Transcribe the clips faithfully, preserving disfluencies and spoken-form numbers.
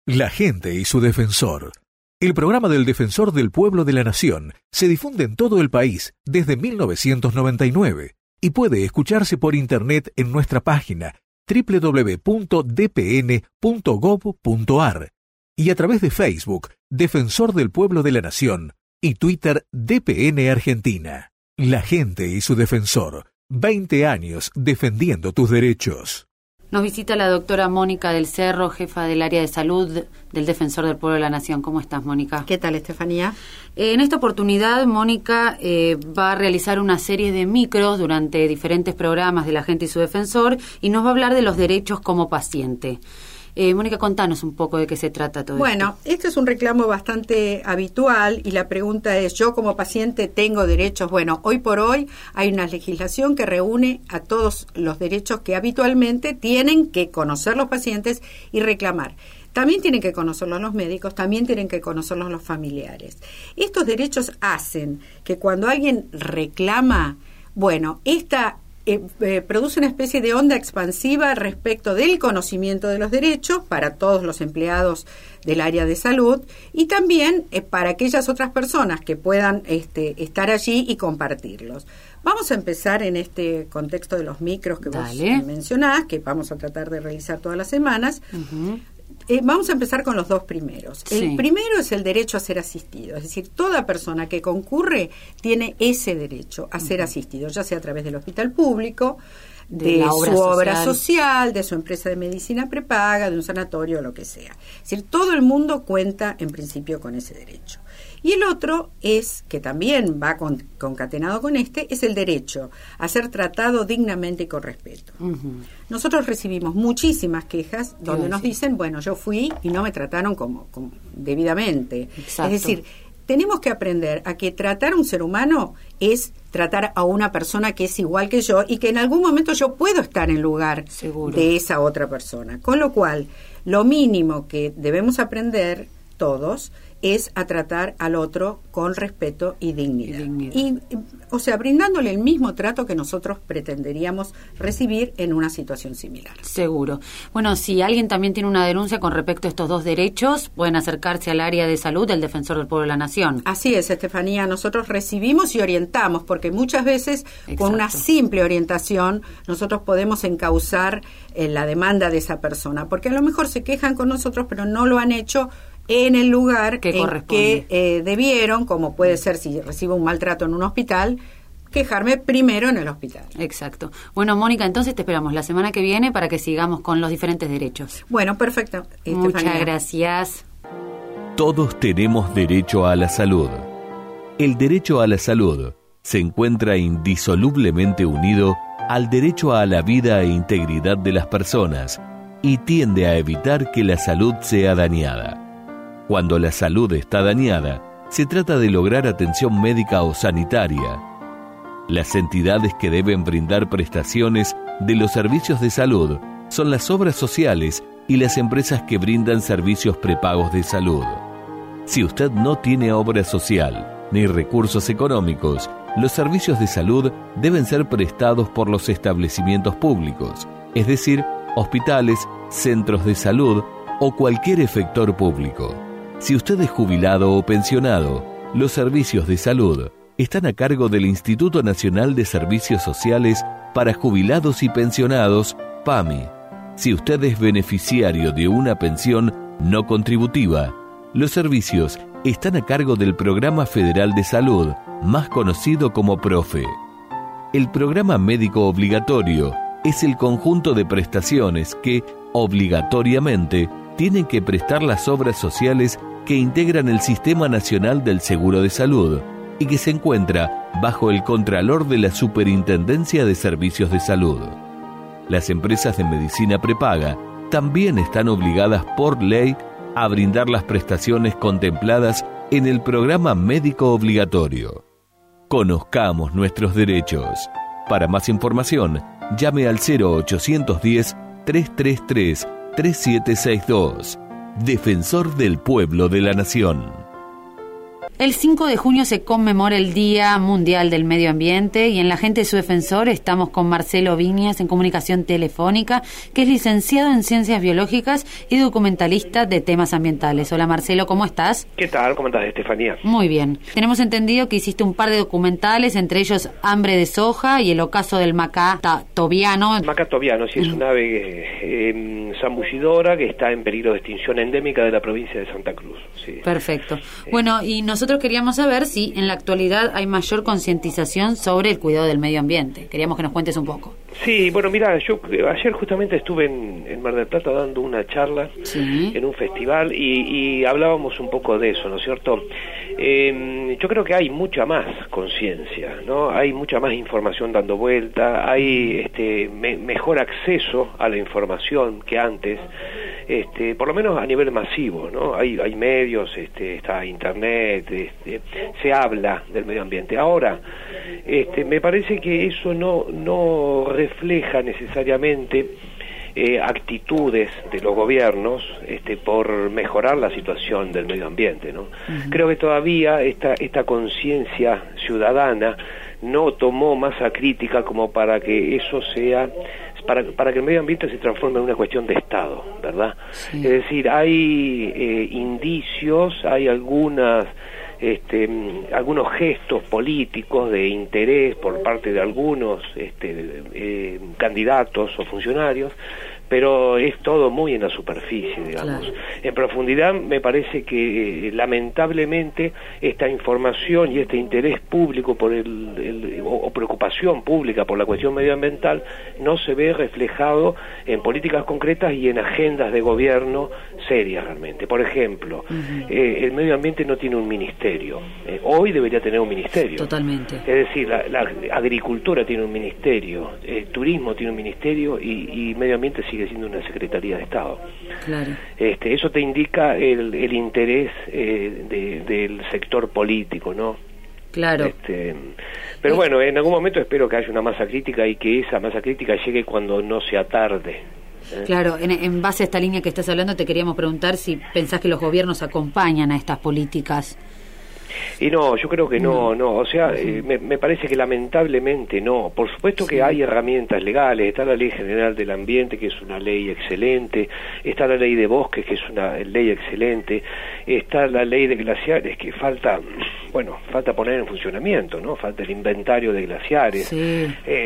La gente y su defensor. El programa del Defensor del Pueblo de la Nación se difunde en todo el país desde mil novecientos noventa y nueve y puede escucharse por internet en nuestra página doble u doble u doble u punto d p n punto gov punto a r y a través de Facebook, Defensor del Pueblo de la Nación, y Twitter, D P N Argentina. La gente y su defensor. veinte años defendiendo tus derechos. Nos visita la doctora Mónica del Cerro, jefa del área de salud del Defensor del Pueblo de la Nación. ¿Cómo estás, Mónica? ¿Qué tal, Estefanía? Eh, en esta oportunidad, Mónica eh, va a realizar una serie de micros durante diferentes programas de la gente y su defensor y nos va a hablar de los derechos como paciente. Eh, Mónica, contanos un poco de qué se trata todo bueno, esto. Bueno, este es un reclamo bastante habitual y la pregunta es, ¿yo como paciente tengo derechos? Bueno, hoy por hoy hay una legislación que reúne a todos los derechos que habitualmente tienen que conocer los pacientes y reclamar. También tienen que conocerlos los médicos, también tienen que conocerlos los familiares. Estos derechos hacen que cuando alguien reclama, bueno, esta... Eh, eh, produce una especie de onda expansiva respecto del conocimiento de los derechos para todos los empleados del área de salud y también eh, para aquellas otras personas que puedan este, estar allí y compartirlos. Vamos a empezar en este contexto de los micros que Dale. vos mencionás, que vamos a tratar de realizar todas las semanas. Uh-huh. Eh, vamos a empezar con los dos primeros. Sí. El primero es el derecho a ser asistido, es decir, toda persona que concurre tiene ese derecho a ser uh-huh. asistido, ya sea a través del hospital público, de, de su obra obra social. social, de su empresa de medicina prepaga, de un sanatorio, lo que sea. Es decir, todo el mundo cuenta en principio con ese derecho. Y el otro es, que también va con, concatenado con este, es el derecho a ser tratado dignamente y con respeto. Uh-huh. Nosotros recibimos muchísimas quejas donde nos dicen, bueno, yo fui y no me trataron como, como debidamente. Exacto. Es decir, tenemos que aprender a que tratar a un ser humano es tratar a una persona que es igual que yo y que en algún momento yo puedo estar en lugar Seguro. de esa otra persona. Con lo cual, lo mínimo que debemos aprender todos es a tratar al otro con respeto y dignidad. Y, dignidad. y o sea, brindándole el mismo trato que nosotros pretenderíamos recibir en una situación similar. Seguro. Bueno, si alguien también tiene una denuncia con respecto a estos dos derechos, pueden acercarse al área de salud del Defensor del Pueblo de la Nación. Así es, Estefanía. Nosotros recibimos y orientamos, porque muchas veces Exacto. con una simple orientación nosotros podemos encauzar eh, la demanda de esa persona, porque a lo mejor se quejan con nosotros, pero no lo han hecho en el lugar que en que eh, debieron, como puede ser si recibo un maltrato en un hospital, quejarme primero en el hospital. Exacto. Bueno, Mónica, entonces te esperamos la semana que viene para que sigamos con los diferentes derechos. Bueno, perfecto. Muchas Estefanía. gracias. Todos tenemos derecho a la salud. El derecho a la salud se encuentra indisolublemente unido al derecho a la vida e integridad de las personas y tiende a evitar que la salud sea dañada. Cuando la salud está dañada, se trata de lograr atención médica o sanitaria. Las entidades que deben brindar prestaciones de los servicios de salud son las obras sociales y las empresas que brindan servicios prepagos de salud. Si usted no tiene obra social ni recursos económicos, los servicios de salud deben ser prestados por los establecimientos públicos, es decir, hospitales, centros de salud o cualquier efector público. Si usted es jubilado o pensionado, los servicios de salud están a cargo del Instituto Nacional de Servicios Sociales para Jubilados y Pensionados, PAMI. Si usted es beneficiario de una pensión no contributiva, los servicios están a cargo del Programa Federal de Salud, más conocido como PROFE. El Programa Médico Obligatorio es el conjunto de prestaciones que, obligatoriamente, tienen que prestar las obras sociales que integran el Sistema Nacional del Seguro de Salud y que se encuentra bajo el Contralor de la Superintendencia de Servicios de Salud. Las empresas de medicina prepaga también están obligadas por ley a brindar las prestaciones contempladas en el Programa Médico Obligatorio. Conozcamos nuestros derechos. Para más información, llame al cero ochocientos diez, trescientos treinta y tres, treinta y siete sesenta y dos. Defensor del Pueblo de la Nación. El cinco de junio se conmemora el Día Mundial del Medio Ambiente y en La Gente y su Defensor estamos con Marcelo Viñas en comunicación telefónica, que es licenciado en Ciencias Biológicas y documentalista de temas ambientales. Hola Marcelo, ¿cómo estás? ¿Qué tal? ¿Cómo estás, Estefanía? Muy bien. Tenemos entendido que hiciste un par de documentales, entre ellos Hambre de Soja y el ocaso del macá tobiano. El macá tobiano, sí, es una ave eh, zambullidora que está en peligro de extinción endémica de la provincia de Santa Cruz. Sí. Perfecto. Bueno, y nosotros queríamos saber si en la actualidad hay mayor concientización sobre el cuidado del medio ambiente. Queríamos que nos cuentes un poco. Sí, bueno, mira, yo ayer justamente estuve en, en Mar del Plata dando una charla sí. en un festival y, y hablábamos un poco de eso, ¿no es cierto? Eh, yo creo que hay mucha más conciencia, ¿no? Hay mucha más información dando vuelta, hay este me, mejor acceso a la información que antes, este, por lo menos a nivel masivo, ¿no? Hay, hay medios, este, está internet, este, se habla del medio ambiente. Ahora, este, me parece que eso no, no refleja necesariamente eh, actitudes de los gobiernos este, por mejorar la situación del medio ambiente, ¿no? Uh-huh. Creo que todavía esta, esta conciencia ciudadana no tomó masa crítica como para que eso sea, para, para que el medio ambiente se transforme en una cuestión de Estado, ¿verdad? Sí. Es decir, hay eh, indicios, hay algunas Este, algunos gestos políticos de interés por parte de algunos este, eh, candidatos o funcionarios, pero es todo muy en la superficie, digamos. Claro. En profundidad me parece que eh, lamentablemente esta información y este interés público por el, el o, o preocupación pública por la cuestión medioambiental no se ve reflejado en políticas concretas y en agendas de gobierno serias realmente. Por ejemplo, uh-huh. eh, el medio ambiente no tiene un ministerio. Eh, hoy debería tener un ministerio. Totalmente. Es decir, la, la agricultura tiene un ministerio, el turismo tiene un ministerio y, y medio ambiente sigue siendo una Secretaría de Estado. Claro. Este, eso te indica el, el interés eh, de, del sector político, ¿no? Claro. Este, pero bueno, en algún momento espero que haya una masa crítica y que esa masa crítica llegue cuando no sea tarde. ¿eh? Claro, en, en base a esta línea que estás hablando, te queríamos preguntar si pensás que los gobiernos acompañan a estas políticas. Y no, yo creo que no, no, o sea, eh, me, me parece que lamentablemente no. Por supuesto que hay herramientas legales, está la Ley General del Ambiente, que es una ley excelente, está la Ley de Bosques, que es una ley excelente, está la Ley de Glaciares, que falta, bueno, falta poner en funcionamiento, ¿no? Falta el inventario de glaciares. Sí.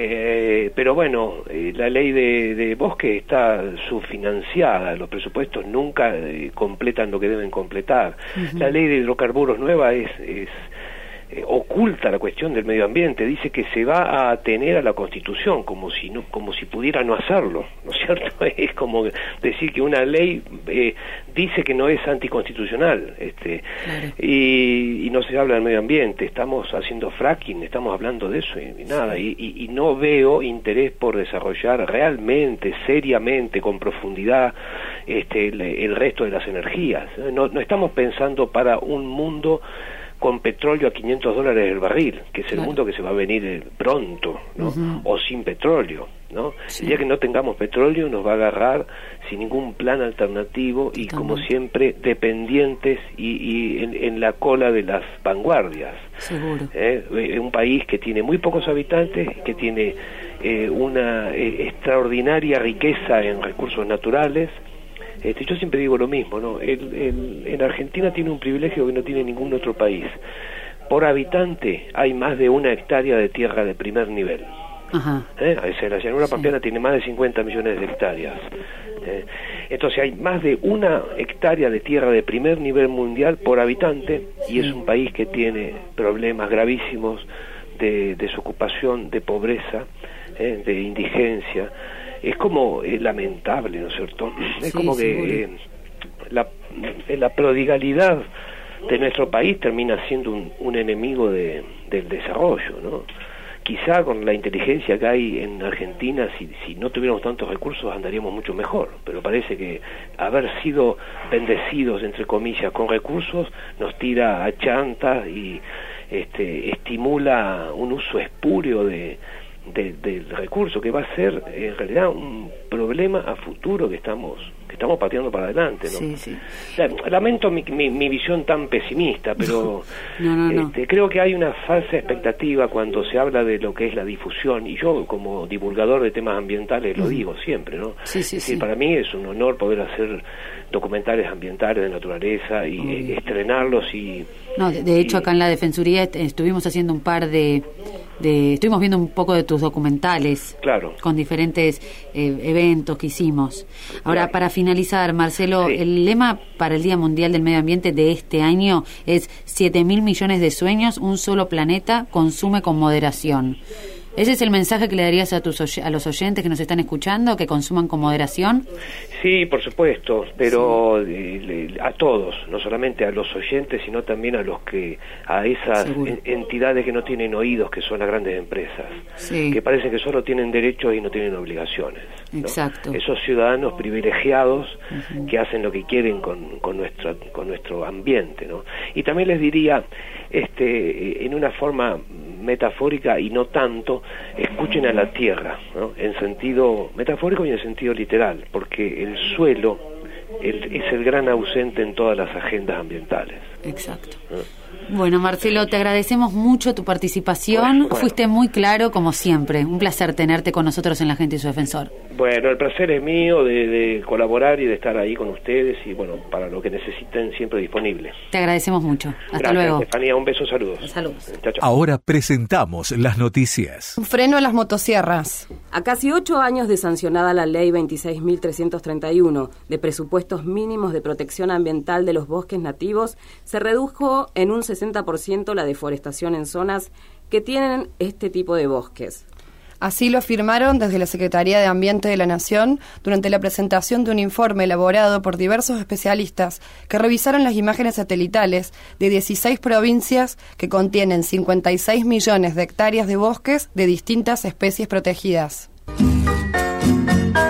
Eh, pero bueno, eh, la Ley de, de Bosques está subfinanciada, los presupuestos nunca eh, completan lo que deben completar. Uh-huh. La Ley de Hidrocarburos nueva es es eh, oculta la cuestión del medio ambiente, dice que se va a atener a la Constitución como si no, como si pudiera no hacerlo, ¿no es cierto? Es como decir que una ley eh, dice que no es anticonstitucional, este, claro. y, y no se habla del medio ambiente. Estamos haciendo fracking, estamos hablando de eso y, y nada, y, y, y no veo interés por desarrollar realmente, seriamente, con profundidad este, el, el resto de las energías. No, no estamos pensando para un mundo con petróleo a quinientos dólares el barril, que es el claro. mundo que se va a venir pronto, ¿no? Uh-huh. O sin petróleo, ¿no? Sí. El día que no tengamos petróleo nos va a agarrar sin ningún plan alternativo y, Totalmente. como siempre, dependientes y, y en, en la cola de las vanguardias. Seguro. ¿Eh? Un país que tiene muy pocos habitantes, que tiene eh, una eh, extraordinaria riqueza en recursos naturales. Este, yo siempre digo lo mismo, ¿no? El, el, en Argentina tiene un privilegio que no tiene ningún otro país. Por habitante hay más de una hectárea de tierra de primer nivel. Ajá. ¿Eh? O sea, la llanura pampeana sí. tiene más de cincuenta millones de hectáreas. ¿Eh? Entonces hay más de una hectárea de tierra de primer nivel mundial por habitante y es un país que tiene problemas gravísimos de desocupación, de pobreza, ¿eh? de indigencia. Es como eh, lamentable, ¿no es cierto? Es sí, como que eh, la, la prodigalidad de nuestro país termina siendo un, un enemigo de, del desarrollo, ¿no? Quizá con la inteligencia que hay en Argentina, si, si no tuviéramos tantos recursos andaríamos mucho mejor, pero parece que haber sido bendecidos, entre comillas, con recursos nos tira a chanta y este, estimula un uso espúreo de de, del recurso, que va a ser en realidad un problema a futuro que estamos que estamos pateando para adelante, ¿no? Sí, sí. O sea, lamento mi, mi, mi visión tan pesimista, pero no, no, no. Este, creo que hay una falsa expectativa cuando se habla de lo que es la difusión, y yo como divulgador de temas ambientales lo mm. digo siempre, ¿no? Sí, sí, es decir, sí. para mí es un honor poder hacer documentales ambientales de naturaleza y eh, estrenarlos y... No, de, de hecho y, acá en la Defensoría est- estuvimos haciendo un par de, de... Estuvimos viendo un poco de tus documentales. Claro. Con diferentes eh, eventos que hicimos. Ahora, claro. Para finalizar, Marcelo, sí. El lema para el Día Mundial del Medio Ambiente de este año es siete mil millones de sueños, un solo planeta, consume con moderación. ¿Ese es el mensaje que le darías a tus oy- a los oyentes que nos están escuchando, que consuman con moderación? Sí, por supuesto, pero sí. eh, a todos, no solamente a los oyentes, sino también a los que a esas en, entidades que no tienen oídos, que son las grandes empresas, sí. que parece que solo tienen derechos y no tienen obligaciones, ¿no? Exacto. Esos ciudadanos privilegiados uh-huh. que hacen lo que quieren con, con nuestro con nuestro ambiente, ¿no? Y también les diría, este, en una forma metafórica y no tanto, escuchen a la tierra, ¿no? En sentido metafórico y en sentido literal, porque el suelo el, es el gran ausente en todas las agendas ambientales. Exacto. ¿no? Bueno, Marcelo, te agradecemos mucho tu participación. Bueno, bueno. Fuiste muy claro, como siempre. Un placer tenerte con nosotros en La Gente y su Defensor. Bueno, el placer es mío de, de colaborar y de estar ahí con ustedes y, bueno, para lo que necesiten, siempre disponible. Te agradecemos mucho. Hasta Gracias, luego. Estefanía, un beso, saludos. Saludos. Chao, chao. Ahora presentamos las noticias. Un freno a las motosierras. A casi ocho años de sancionada la Ley veintiséis mil trescientos treinta y uno de presupuestos mínimos de protección ambiental de los bosques nativos, se redujo en un sesenta por ciento la deforestación en zonas que tienen este tipo de bosques. Así lo afirmaron desde la Secretaría de Ambiente de la Nación durante la presentación de un informe elaborado por diversos especialistas que revisaron las imágenes satelitales de dieciséis provincias que contienen cincuenta y seis millones de hectáreas de bosques de distintas especies protegidas.